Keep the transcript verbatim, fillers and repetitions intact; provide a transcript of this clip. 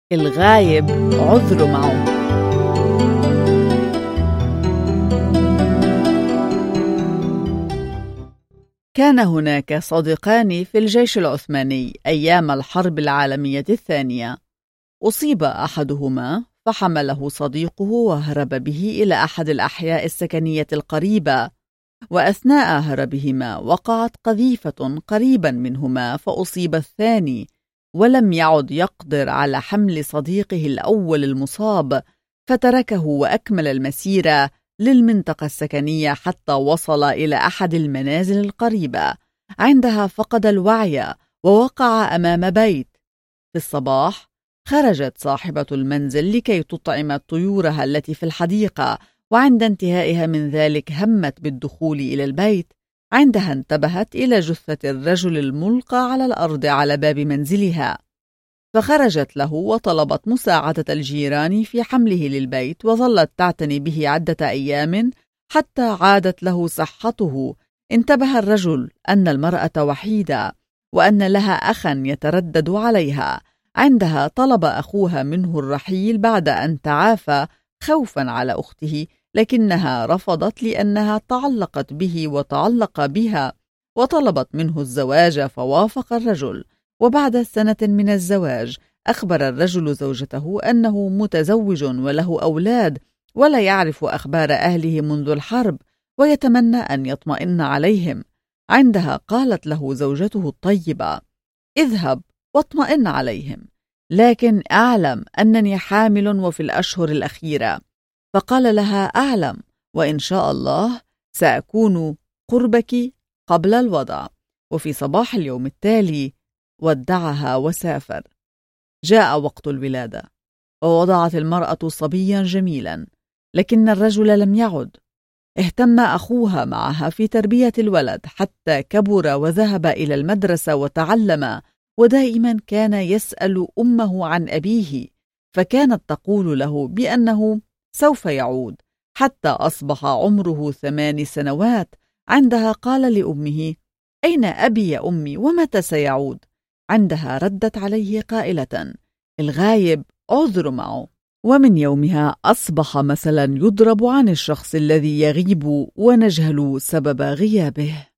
الغايب عذر معه. كان هناك صديقان في الجيش العثماني أيام الحرب العالمية الثانية. أصيب أحدهما فحمله صديقه وهرب به إلى أحد الأحياء السكنية القريبة، وأثناء هربهما وقعت قذيفة قريبا منهما فأصيب الثاني، ولم يعد يقدر على حمل صديقه الأول المصاب، فتركه وأكمل المسيرة للمنطقة السكنية حتى وصل إلى أحد المنازل القريبة. عندها فقد الوعي ووقع أمام بيت. في الصباح خرجت صاحبة المنزل لكي تطعم طيورها التي في الحديقة، وعند انتهائها من ذلك همت بالدخول إلى البيت. عندها انتبهت إلى جثة الرجل الملقى على الأرض على باب منزلها، فخرجت له وطلبت مساعدة الجيران في حمله للبيت، وظلت تعتني به عدة أيام حتى عادت له صحته. انتبه الرجل أن المرأة وحيدة وأن لها أخا يتردد عليها. عندها طلب أخوها منه الرحيل بعد أن تعافى خوفا على أخته، لكنها رفضت لأنها تعلقت به وتعلق بها، وطلبت منه الزواج فوافق الرجل. وبعد سنة من الزواج أخبر الرجل زوجته أنه متزوج وله أولاد، ولا يعرف أخبار أهله منذ الحرب، ويتمنى أن يطمئن عليهم. عندها قالت له زوجته الطيبة: اذهب واطمئن عليهم، لكن أعلم أنني حامل وفي الأشهر الأخيرة. فقال لها: أعلم، وإن شاء الله سأكون قربك قبل الوضع. وفي صباح اليوم التالي ودعها وسافر. جاء وقت الولادة، ووضعت المرأة صبيا جميلا، لكن الرجل لم يعد. اهتم أخوها معها في تربية الولد حتى كبر وذهب إلى المدرسة وتعلم، ودائما كان يسأل أمه عن أبيه، فكانت تقول له بأنه سوف يعود، حتى أصبح عمره ثمان سنوات. عندها قال لأمه: أين أبي يا أمي، ومتى سيعود؟ عندها ردت عليه قائلة: الغايب عذر معه. ومن يومها أصبح مثلا يضرب عن الشخص الذي يغيب ونجهل سبب غيابه.